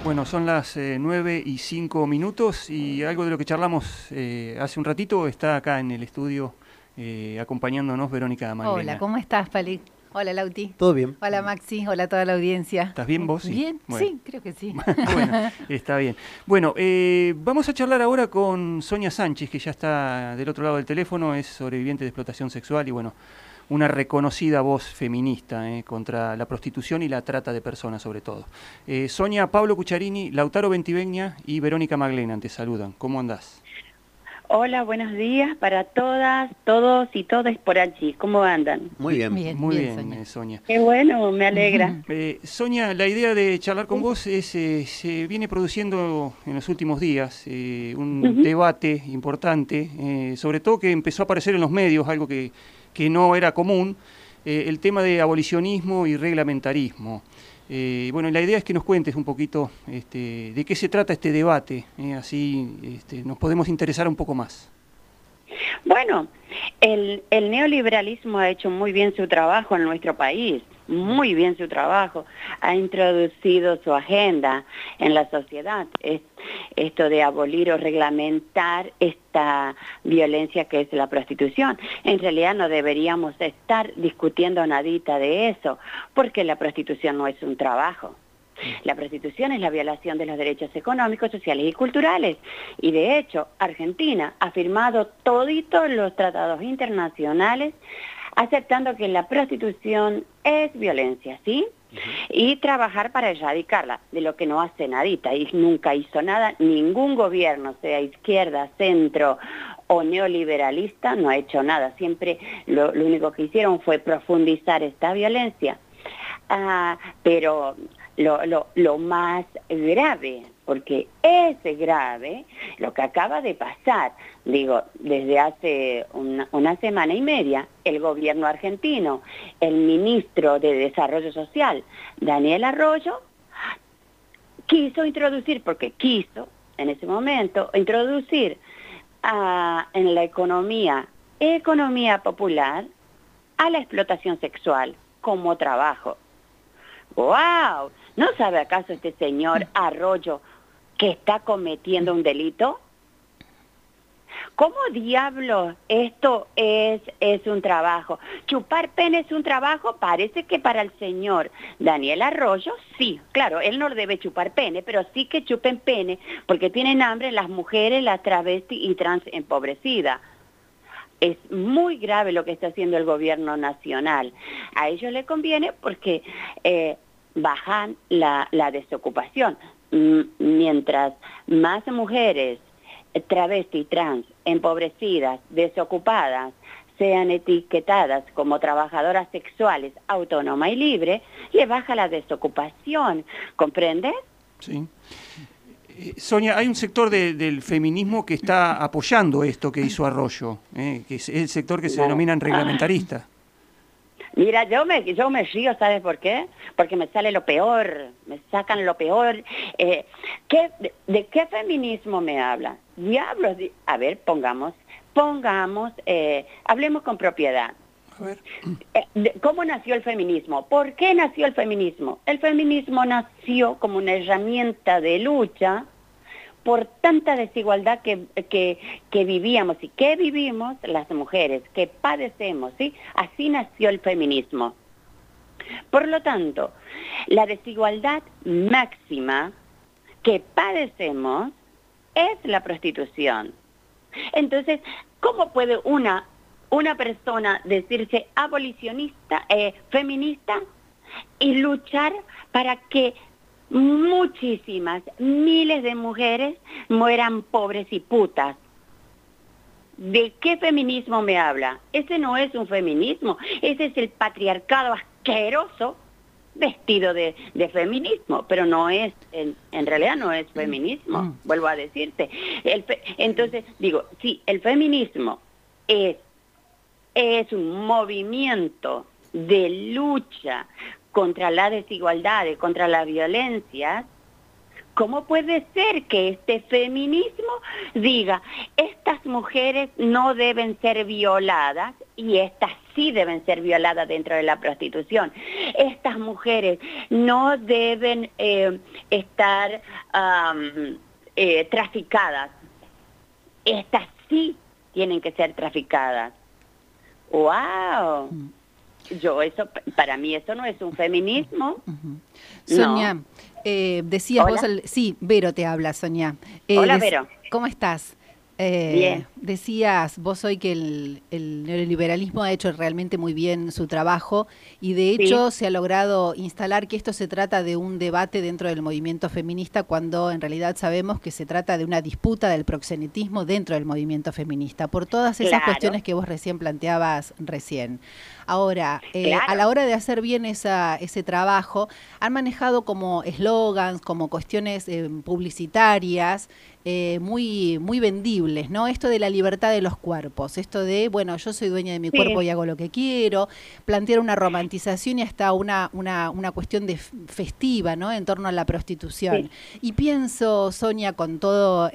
Bueno, son las 9:05 y algo de lo que charlamos hace un ratito está acá en el estudio acompañándonos Verónica Hola, Maglena. ¿cómo estás, Pali? Hola, Lauti. ¿Todo bien? Hola, Maxi. Hola a toda la audiencia. ¿Estás bien vos? Sí. ¿Bien? Bueno. Sí, creo que sí. Bueno, está bien. Bueno, vamos a charlar ahora con Sonia Sánchez, que ya está del otro lado del teléfono, es sobreviviente de explotación sexual y bueno, una reconocida voz feminista contra la prostitución y la trata de personas sobre todo. Sonia, Pablo Cucharini, Lautaro Ventivegna y Verónica Maglena te saludan. ¿Cómo andás? Hola, buenos días para todas, todos y todas por allí. ¿Cómo andan? Muy bien. Muy bien, Sonia. Sonia. Qué bueno, me alegra. Sonia, la idea de charlar con vos es, se viene produciendo en los últimos días un debate importante, sobre todo que empezó a aparecer en los medios, algo que no era común, el tema de abolicionismo y reglamentarismo. Bueno, la idea es que nos cuentes un poquito de qué se trata este debate, así nos podemos interesar un poco más. Bueno, el neoliberalismo ha hecho muy bien su trabajo en nuestro país, muy bien su trabajo, ha introducido su agenda en la sociedad, esto de abolir o reglamentar esta violencia que es la prostitución. En realidad no deberíamos estar discutiendo nadita de eso, porque la prostitución no es un trabajo. La prostitución es la violación de los derechos económicos, sociales y culturales. Y de hecho, Argentina ha firmado toditos los tratados internacionales aceptando que la prostitución es violencia, ¿sí? Y trabajar para erradicarla, de lo que no hace nadita, y nunca hizo nada, ningún gobierno, sea izquierda, centro o neoliberalista, no ha hecho nada. Siempre lo único que hicieron fue profundizar esta violencia. Pero lo más grave, porque es grave lo que acaba de pasar, digo, desde hace una semana y media, el gobierno argentino, el ministro de Desarrollo Social, Daniel Arroyo, quiso introducir, porque quiso en ese momento, introducir en la economía popular a la explotación sexual como trabajo. ¡Wow! ¿No sabe acaso este señor Arroyo que está cometiendo un delito? ¿Cómo diablos esto es un trabajo? ¿Chupar pene es un trabajo? Parece que para el señor Daniel Arroyo, sí. Claro, él no debe chupar pene, pero sí que chupen pene, porque tienen hambre las mujeres, las travestis y trans empobrecidas. Es muy grave lo que está haciendo el gobierno nacional. A ellos les conviene porque bajan la desocupación. Mientras más mujeres travesti, trans, empobrecidas, desocupadas, sean etiquetadas como trabajadoras sexuales autónomas y libres, le baja la desocupación. ¿Comprendes? Sí. Sonia, hay un sector del feminismo que está apoyando esto que hizo Arroyo, que es el sector que se denominan reglamentarista. Mira, yo me río, ¿sabes por qué? Porque me sale lo peor, me sacan lo peor. ¿De qué feminismo me hablan? Diablos, a ver, hablemos con propiedad. A ver. ¿Cómo nació el feminismo? ¿Por qué nació el feminismo? El feminismo nació como una herramienta de lucha por tanta desigualdad que vivíamos y que vivimos las mujeres, que padecemos, ¿sí? Así nació el feminismo. Por lo tanto, la desigualdad máxima que padecemos es la prostitución. Entonces, ¿cómo puede una persona decirse abolicionista, feminista, y luchar para que muchísimas, miles de mujeres mueran pobres y putas? ¿De qué feminismo me habla? Ese no es un feminismo, ese es el patriarcado asqueroso vestido de feminismo, pero no es, en realidad no es feminismo, vuelvo a decirte. Entonces, digo, sí, el feminismo es un movimiento de lucha contra las desigualdades, contra las violencias, ¿Cómo puede ser que este feminismo diga, estas mujeres no deben ser violadas y estas sí deben ser violadas dentro de la prostitución? Estas mujeres no deben estar traficadas. Estas sí tienen que ser traficadas. ¡Wow! Para mí eso no es un feminismo. Sonia, No. decías Hola. vos, sí, Vero te habla, Sonia. Hola, Vero. ¿Cómo estás? Bien. Decías vos hoy que el neoliberalismo ha hecho realmente muy bien su trabajo y de hecho Sí. se ha logrado instalar que esto se trata de un debate dentro del movimiento feminista cuando en realidad sabemos que se trata de una disputa del proxenetismo dentro del movimiento feminista, por todas esas Claro, cuestiones que vos recién planteabas recién. Ahora, a la claro. hora de hacer bien ese trabajo, han manejado como eslogans, como cuestiones publicitarias, muy vendibles, ¿no? Esto de la libertad de los cuerpos, esto de, bueno, yo soy dueña de mi cuerpo Sí, y hago lo que quiero, plantear una romantización y hasta una cuestión de festiva, ¿no? En torno a la prostitución. sí. Y pienso, Sonia, con todo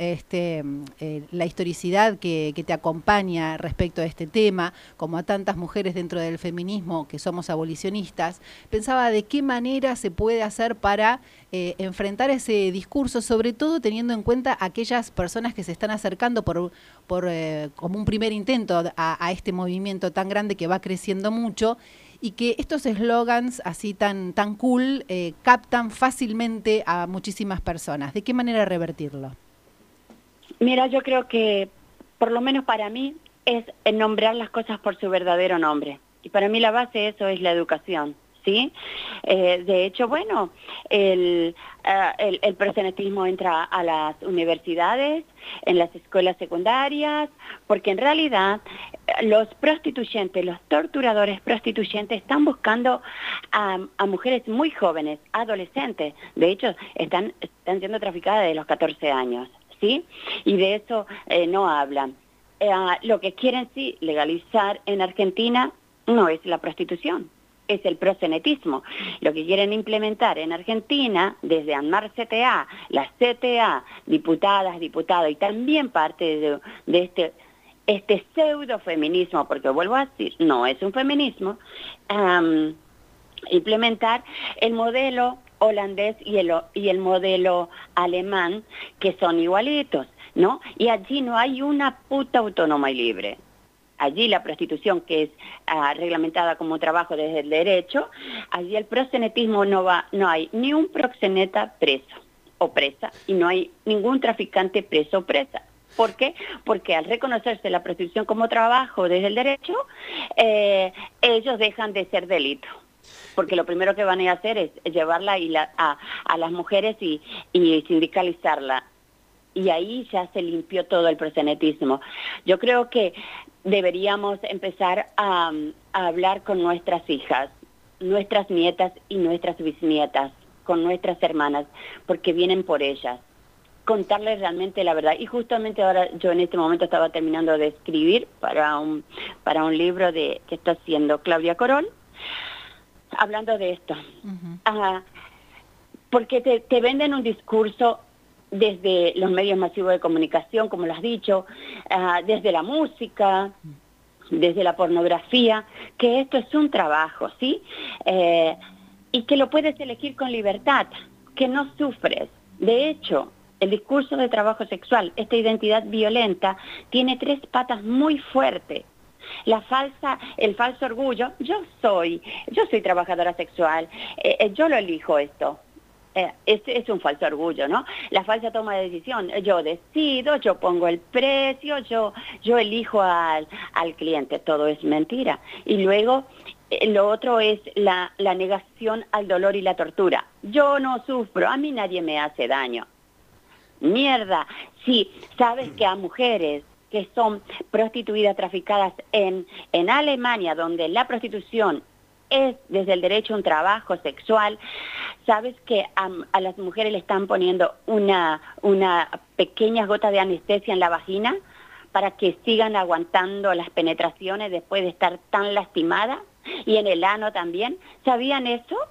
la historicidad que te acompaña respecto a este tema, como a tantas mujeres dentro del feminismo que somos abolicionistas, pensaba de qué manera se puede hacer para enfrentar ese discurso, sobre todo teniendo en cuenta aquellas personas que se están acercando como un primer intento a este movimiento tan grande que va creciendo mucho y que estos eslogans así tan cool captan fácilmente a muchísimas personas. ¿De qué manera revertirlo? Mira, yo creo que, por lo menos para mí, es nombrar las cosas por su verdadero nombre. Y para mí la base de eso es la educación, ¿sí? De hecho, bueno, el proxenetismo entra a las universidades, en las escuelas secundarias, porque en realidad los prostituyentes, los torturadores prostituyentes están buscando a mujeres muy jóvenes, adolescentes. De hecho, están siendo traficadas desde los 14 años, ¿sí? Y de eso no hablan. Lo que quieren sí legalizar en Argentina no es la prostitución, es el proxenetismo. Lo que quieren implementar en Argentina, desde ANMAR CTA, las CTA, diputadas, diputados, y también parte de este pseudo-feminismo, porque vuelvo a decir, no es un feminismo, implementar el modelo holandés y el modelo alemán, que son igualitos, ¿no? Y allí no hay una puta autónoma y libre. Allí la prostitución, que es reglamentada como trabajo desde el derecho, allí el proxenetismo no hay ni un proxeneta preso o presa y no hay ningún traficante preso o presa. ¿Por qué? Porque al reconocerse la prostitución como trabajo desde el derecho, ellos dejan de ser delito. Porque lo primero que van a hacer es llevarla a las mujeres y sindicalizarla. Y ahí ya se limpió todo el proxenetismo. Yo creo que deberíamos empezar a hablar con nuestras hijas, nuestras nietas y nuestras bisnietas, con nuestras hermanas, porque vienen por ellas. Contarles realmente la verdad. Y justamente ahora yo en este momento estaba terminando de escribir para un libro que está haciendo Claudia Corol, hablando de esto. Porque te venden un discurso desde los medios masivos de comunicación, como lo has dicho, desde la música, desde la pornografía, que esto es un trabajo, ¿sí? Y que lo puedes elegir con libertad, que no sufres. De hecho, el discurso de trabajo sexual, esta identidad violenta, tiene 3 patas muy fuertes. El falso orgullo, yo soy trabajadora sexual, yo lo elijo esto. Es un falso orgullo, ¿no? La falsa toma de decisión, yo decido, yo pongo el precio, yo elijo al cliente, todo es mentira. Y luego lo otro es la negación al dolor y la tortura. Yo no sufro, a mí nadie me hace daño. Mierda, sí, sabes que a mujeres que son prostituidas, traficadas en Alemania, donde la prostitución es desde el derecho a un trabajo sexual, sabes que a las mujeres le están poniendo una pequeña gota de anestesia en la vagina para que sigan aguantando las penetraciones después de estar tan lastimadas, y en el ano también. ¿Sabían eso?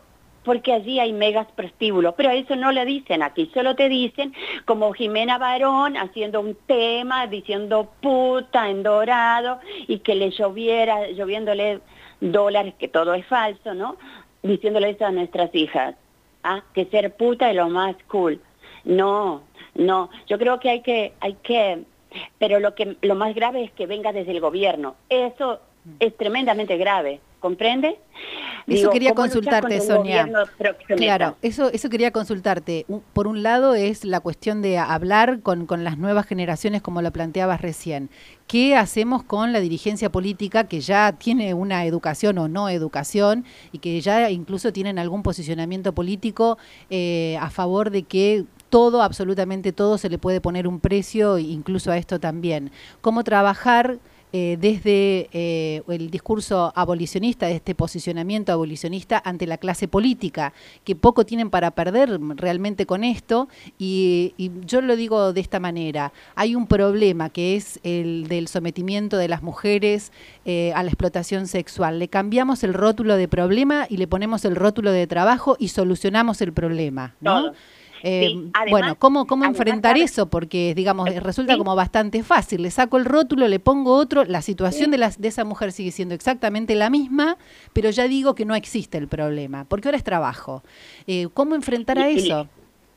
porque allí hay megas prostíbulos, pero eso no lo dicen aquí, solo te dicen como Jimena Barón haciendo un tema, diciendo puta en dorado, y que le lloviéndole dólares, que todo es falso, ¿no? Diciéndole eso a nuestras hijas, que ser puta es lo más cool. No, yo creo que hay que, pero lo más grave es que venga desde el gobierno. Eso es tremendamente grave, ¿comprende? Eso quería consultarte, Sonia. Claro, eso quería consultarte. Por un lado es la cuestión de hablar con las nuevas generaciones, como lo planteabas recién. ¿Qué hacemos con la dirigencia política que ya tiene una educación o no educación y que ya incluso tienen algún posicionamiento político a favor de que todo, absolutamente todo, se le puede poner un precio, incluso a esto también? ¿Cómo trabajar desde el discurso abolicionista, de este posicionamiento abolicionista ante la clase política, que poco tienen para perder realmente con esto? Y yo lo digo de esta manera: hay un problema que es el del sometimiento de las mujeres a la explotación sexual. Le cambiamos el rótulo de problema y le ponemos el rótulo de trabajo y solucionamos el problema, ¿no? Todo. Sí, además, bueno, ¿cómo enfrentar eso? Porque, digamos, resulta como bastante fácil. Le saco el rótulo, le pongo otro, la situación de esa mujer sigue siendo exactamente la misma, pero ya digo que no existe el problema, porque ahora es trabajo. ¿Cómo enfrentar a eso?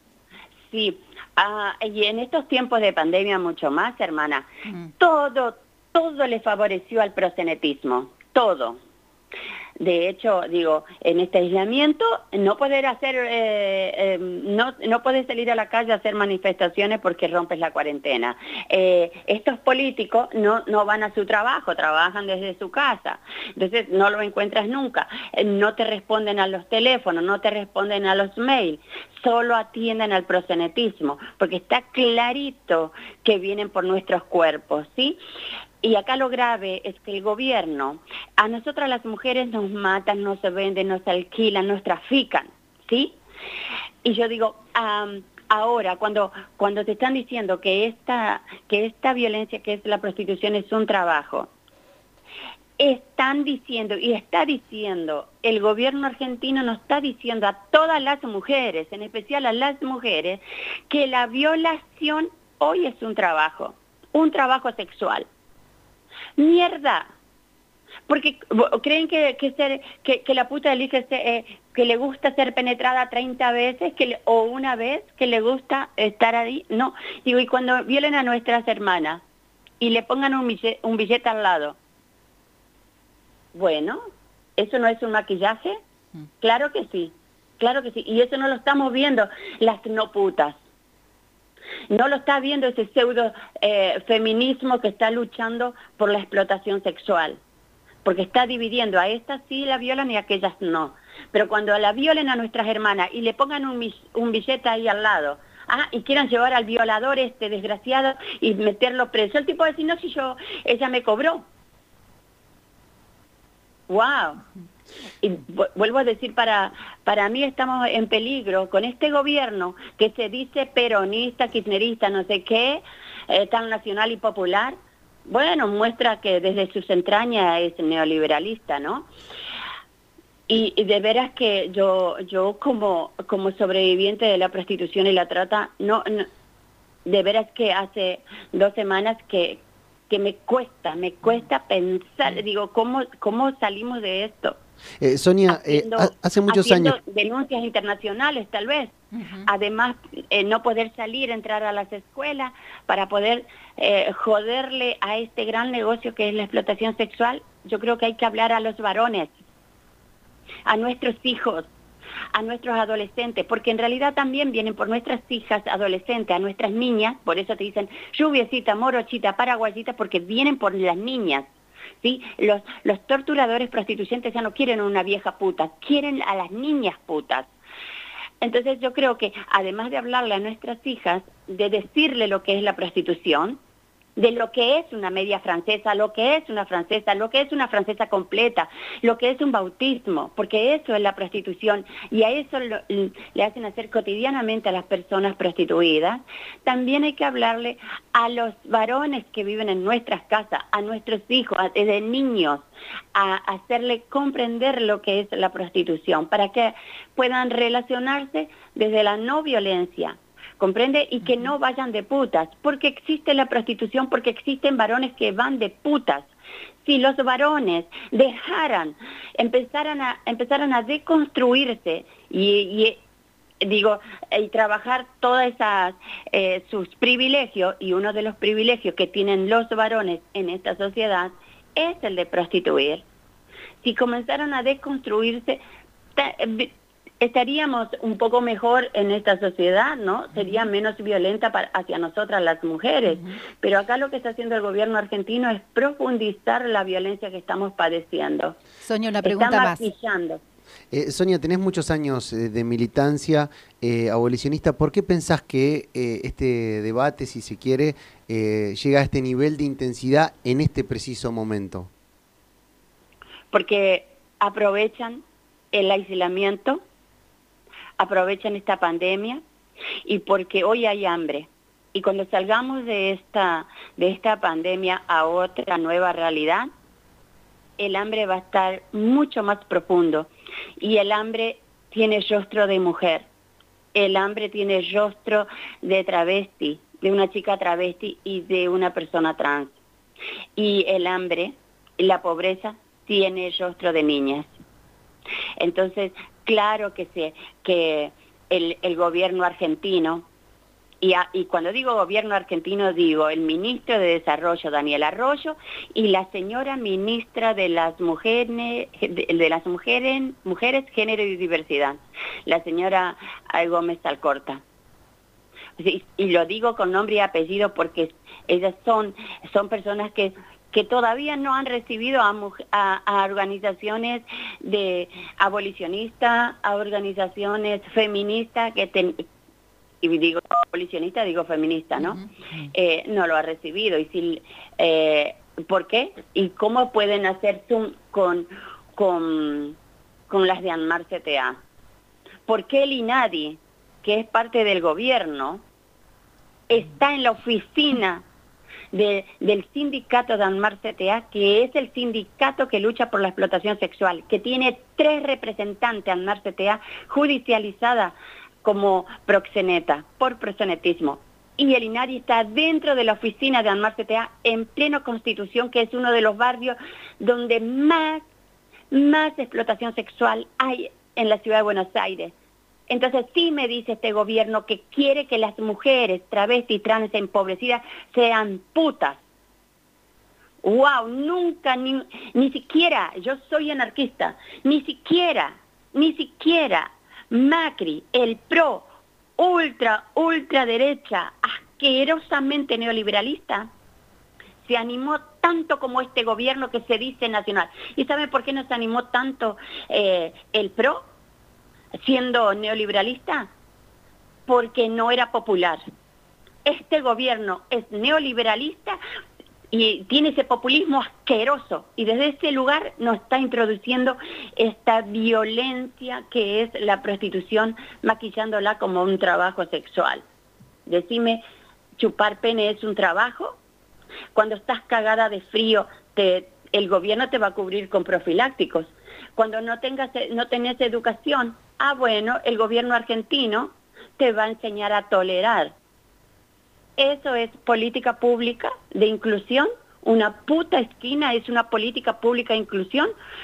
Sí, y en estos tiempos de pandemia mucho más, hermana, todo le favoreció al proxenetismo, todo. De hecho, digo, en este aislamiento no poder hacer, no poder salir a la calle a hacer manifestaciones porque rompes la cuarentena. Estos políticos no van a su trabajo, trabajan desde su casa, entonces no lo encuentras nunca. No te responden a los teléfonos, no te responden a los mails, solo atienden al proxenetismo, porque está clarito que vienen por nuestros cuerpos, ¿sí? Y acá lo grave es que el gobierno, a nosotras las mujeres nos matan, nos venden, nos alquilan, nos trafican, ¿sí? Y yo digo, ahora cuando te están diciendo que esta violencia que es la prostitución es un trabajo, están diciendo, y está diciendo, el gobierno argentino nos está diciendo a todas las mujeres, en especial a las mujeres, que la violación hoy es un trabajo sexual. ¡Mierda! Porque creen que la puta elige que le gusta ser penetrada 30 veces o una vez, que le gusta estar ahí. No, digo, y cuando violen a nuestras hermanas y le pongan un billete al lado, bueno, ¿eso no es un maquillaje? Claro que sí, y eso no lo estamos viendo las no putas. No lo está viendo ese pseudo feminismo que está luchando por la explotación sexual, porque está dividiendo: a estas sí la violan y a aquellas no. Pero cuando la violen a nuestras hermanas y le pongan un billete ahí al lado, y quieran llevar al violador desgraciado y meterlo preso, el tipo va a decir: no, si ella me cobró. ¡Wow! Y vuelvo a decir, para mí estamos en peligro con este gobierno que se dice peronista, kirchnerista, no sé qué, tan nacional y popular. Bueno, muestra que desde sus entrañas es neoliberalista, ¿no? Y de veras que yo como sobreviviente de la prostitución y la trata, no, de veras que hace 2 semanas que me cuesta pensar, digo, ¿cómo salimos de esto? Sonia, hace muchos años... denuncias internacionales, tal vez. Además, no poder salir, entrar a las escuelas para poder joderle a este gran negocio que es la explotación sexual. Yo creo que hay que hablar a los varones, a nuestros hijos, a nuestros adolescentes, porque en realidad también vienen por nuestras hijas adolescentes, a nuestras niñas. Por eso te dicen lluviecita, morochita, paraguayita, porque vienen por las niñas. ¿Sí? Los torturadores prostituyentes ya no quieren una vieja puta, quieren a las niñas putas. Entonces yo creo que además de hablarle a nuestras hijas, de decirle lo que es la prostitución, de lo que es una media francesa, lo que es una francesa, lo que es una francesa completa, lo que es un bautismo, porque eso es la prostitución y a eso le hacen hacer cotidianamente a las personas prostituidas. También hay que hablarle a los varones que viven en nuestras casas, a nuestros hijos, desde niños, a hacerle comprender lo que es la prostitución, para que puedan relacionarse desde la no violencia. ¿Comprende? Y que no vayan de putas, porque existe la prostitución, porque existen varones que van de putas. Si los varones empezaran a deconstruirse y trabajar todas esas sus privilegios, y uno de los privilegios que tienen los varones en esta sociedad es el de prostituir. Si comenzaran a deconstruirse, estaríamos un poco mejor en esta sociedad, ¿no? Sería menos violenta hacia nosotras las mujeres. Pero acá lo que está haciendo el gobierno argentino es profundizar la violencia que estamos padeciendo. Sonia, una pregunta está más. maquillando. Sonia, tenés muchos años de militancia abolicionista. ¿Por qué pensás que este debate, si se quiere, llega a este nivel de intensidad en este preciso momento? Porque aprovechan el aislamiento, aprovechan esta pandemia y porque hoy hay hambre. Y cuando salgamos de esta pandemia a otra nueva realidad, el hambre va a estar mucho más profundo. Y el hambre tiene rostro de mujer. El hambre tiene rostro de travesti, de una chica travesti y de una persona trans. Y el hambre, la pobreza, tiene rostro de niñas. Entonces, claro que el gobierno argentino, y cuando digo gobierno argentino digo el ministro de Desarrollo, Daniel Arroyo, y la señora ministra de las mujeres, género y diversidad, la señora Gómez Alcorta. Y lo digo con nombre y apellido porque ellas son personas que todavía no han recibido a organizaciones de abolicionistas, a organizaciones feministas, y digo abolicionista, digo feminista, ¿no? No lo ha recibido. Y ¿por qué? ¿Y cómo pueden hacer Zoom con las de ANMAR CTA? ¿Por qué el INADI, que es parte del gobierno, está en la oficina del sindicato de ANMAR CTA, que es el sindicato que lucha por la explotación sexual, que tiene 3 representantes ANMAR CTA judicializada como proxeneta, por proxenetismo? Y el INADI está dentro de la oficina de ANMAR CTA en pleno Constitución, que es uno de los barrios donde más explotación sexual hay en la ciudad de Buenos Aires. Entonces sí me dice este gobierno que quiere que las mujeres travestis, trans, empobrecidas sean putas. ¡Wow! Nunca, ni siquiera, yo soy anarquista, ni siquiera Macri, el PRO, ultraderecha, asquerosamente neoliberalista, se animó tanto como este gobierno que se dice nacional. ¿Y sabe por qué no se animó tanto el PRO? Siendo neoliberalista, porque no era popular. Este gobierno es neoliberalista y tiene ese populismo asqueroso, y desde ese lugar nos está introduciendo esta violencia que es la prostitución, maquillándola como un trabajo sexual. Decime, ¿chupar pene es un trabajo? Cuando estás cagada de frío, el gobierno te va a cubrir con profilácticos. Cuando no tenés educación, bueno, el gobierno argentino te va a enseñar a tolerar. Eso es política pública de inclusión. Una puta esquina es una política pública de inclusión.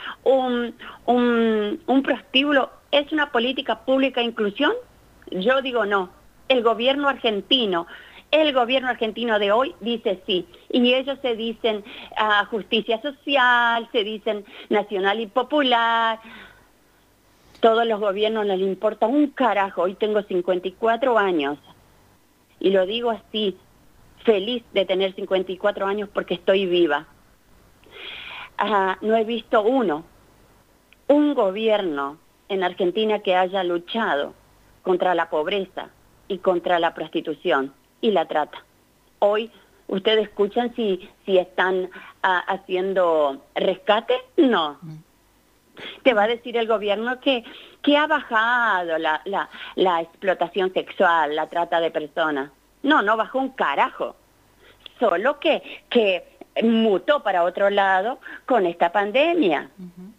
Un prostíbulo es una política pública de inclusión. Yo digo no. El gobierno argentino de hoy dice sí, y ellos se dicen justicia social, se dicen nacional y popular. Todos los gobiernos les importa un carajo. Hoy tengo 54 años y lo digo así, feliz de tener 54 años porque estoy viva. No he visto un gobierno en Argentina que haya luchado contra la pobreza y contra la prostitución y la trata. Hoy ¿Ustedes escuchan si están haciendo rescate? No. Te va a decir el gobierno que ha bajado la explotación sexual, la trata de personas. No bajó un carajo. Solo que mutó para otro lado con esta pandemia.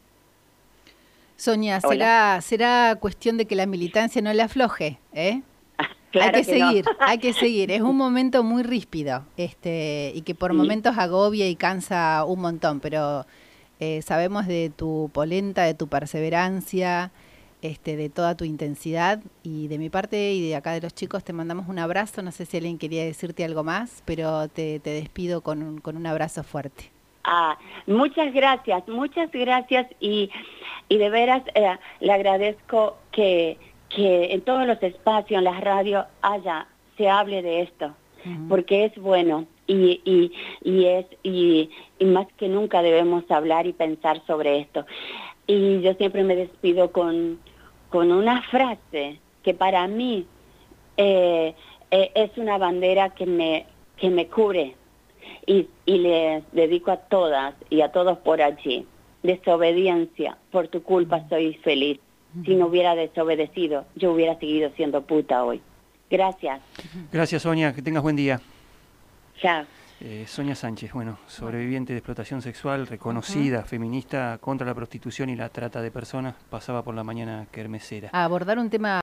Sonia, será cuestión de que la militancia no le afloje, ¿eh? Claro hay que seguir, no. hay que seguir. Es un momento muy ríspido, y que por momentos agobia y cansa un montón, pero sabemos de tu polenta, de tu perseverancia, de toda tu intensidad, y de mi parte y de acá de los chicos te mandamos un abrazo. No sé si alguien quería decirte algo más, pero te despido con un abrazo fuerte. Muchas gracias y de veras le agradezco que en todos los espacios, en las radios, se hable de esto, porque es bueno y más que nunca debemos hablar y pensar sobre esto. Y yo siempre me despido con una frase que para mí es una bandera que me cubre. Y les dedico a todas y a todos por allí. Desobediencia, por tu culpa soy feliz. Si no hubiera desobedecido, yo hubiera seguido siendo puta hoy. Gracias. Gracias, Sonia, que tengas buen día. Chao. Sonia Sánchez, sobreviviente de explotación sexual, reconocida, feminista contra la prostitución y la trata de personas, pasaba por la mañana kermesera. A abordar un tema